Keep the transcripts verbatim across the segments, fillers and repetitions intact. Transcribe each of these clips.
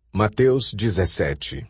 Mateus dezessete.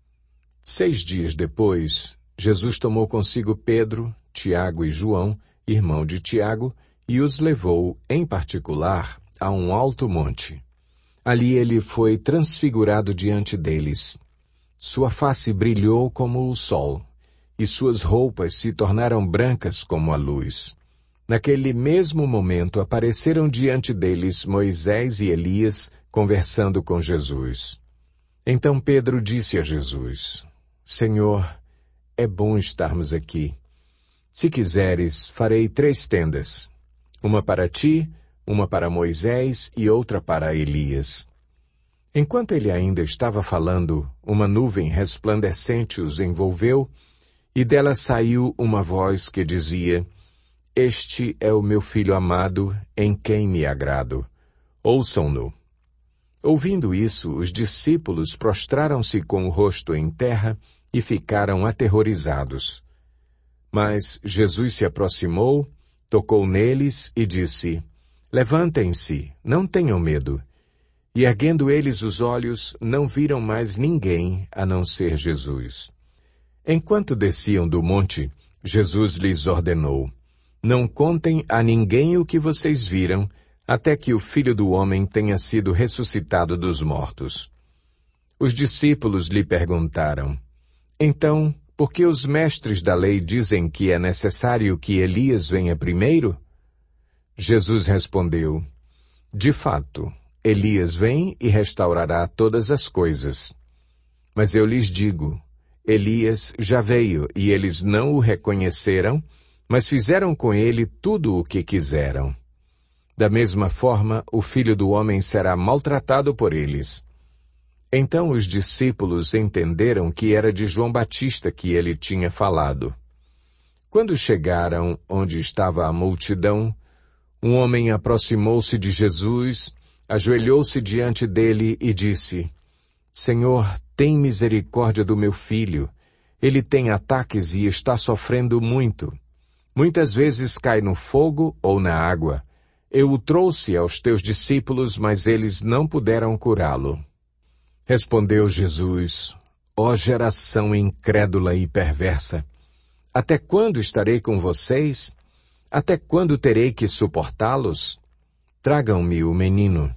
Seis dias depois, Jesus tomou consigo Pedro, Tiago e João, irmão de Tiago, e os levou, em particular, a um alto monte. Ali ele foi transfigurado diante deles. Sua face brilhou como o sol, e suas roupas se tornaram brancas como a luz. Naquele mesmo momento apareceram diante deles Moisés e Elias, conversando com Jesus. Então Pedro disse a Jesus: Senhor, é bom estarmos aqui. Se quiseres, farei três tendas. Uma para ti, uma para Moisés e outra para Elias. Enquanto ele ainda estava falando, uma nuvem resplandecente os envolveu, e dela saiu uma voz que dizia: Este é o meu filho amado, em quem me agrado. Ouçam-no. Ouvindo isso, os discípulos prostraram-se com o rosto em terra e ficaram aterrorizados. Mas Jesus se aproximou, tocou neles e disse: Levantem-se, não tenham medo. E erguendo eles os olhos, não viram mais ninguém a não ser Jesus. Enquanto desciam do monte, Jesus lhes ordenou: Não contem a ninguém o que vocês viram, até que o Filho do Homem tenha sido ressuscitado dos mortos. Os discípulos lhe perguntaram: Então, por que os mestres da lei dizem que é necessário que Elias venha primeiro? Jesus respondeu: De fato, Elias vem e restaurará todas as coisas. Mas eu lhes digo, Elias já veio e eles não o reconheceram, mas fizeram com ele tudo o que quiseram. Da mesma forma, o Filho do Homem será maltratado por eles. Então os discípulos entenderam que era de João Batista que ele tinha falado. Quando chegaram onde estava a multidão, um homem aproximou-se de Jesus, ajoelhou-se diante dele e disse: Senhor, tem misericórdia do meu filho. Ele tem ataques e está sofrendo muito. Muitas vezes cai no fogo ou na água. Eu o trouxe aos teus discípulos, mas eles não puderam curá-lo. Respondeu Jesus: Ó geração incrédula e perversa, até quando estarei com vocês? Até quando terei que suportá-los? Tragam-me o menino.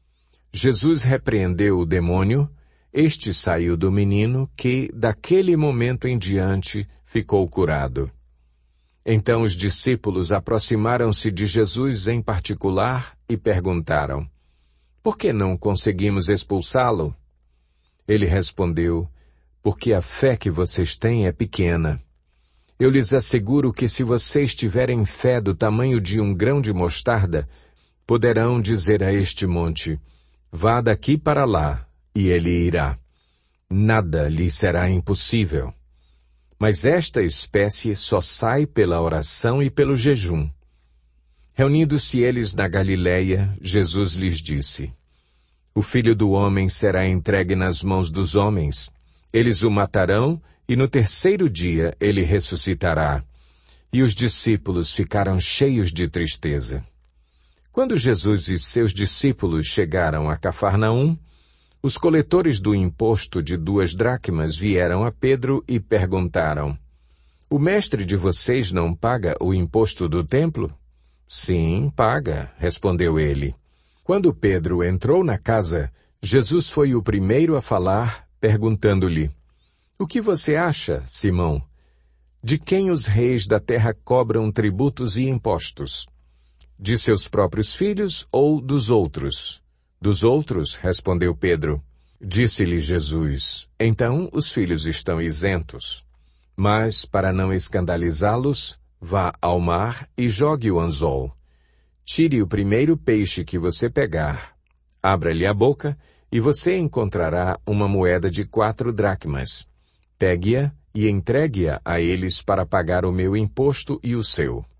Jesus repreendeu o demônio. Este saiu do menino, que, daquele momento em diante, ficou curado. Então os discípulos aproximaram-se de Jesus em particular e perguntaram: Por que não conseguimos expulsá-lo? Ele respondeu: Porque a fé que vocês têm é pequena. Eu lhes asseguro que se vocês tiverem fé do tamanho de um grão de mostarda, poderão dizer a este monte: Vá daqui para lá, e ele irá. Nada lhe será impossível. Mas esta espécie só sai pela oração e pelo jejum. Reunindo-se eles na Galileia, Jesus lhes disse: O Filho do Homem será entregue nas mãos dos homens. Eles o matarão, e no terceiro dia ele ressuscitará. E os discípulos ficaram cheios de tristeza. Quando Jesus e seus discípulos chegaram a Cafarnaum, os coletores do imposto de duas dracmas vieram a Pedro e perguntaram: O mestre de vocês não paga o imposto do templo? Sim, paga, respondeu ele. Quando Pedro entrou na casa, Jesus foi o primeiro a falar, perguntando-lhe: O que você acha, Simão? De quem os reis da terra cobram tributos e impostos? De seus próprios filhos ou dos outros? Dos outros, respondeu Pedro. Disse-lhe Jesus: Então os filhos estão isentos. Mas, para não escandalizá-los, vá ao mar e jogue o anzol. Tire o primeiro peixe que você pegar. Abra-lhe a boca e você encontrará uma moeda de quatro dracmas. Pegue-a e entregue-a a eles para pagar o meu imposto e o seu.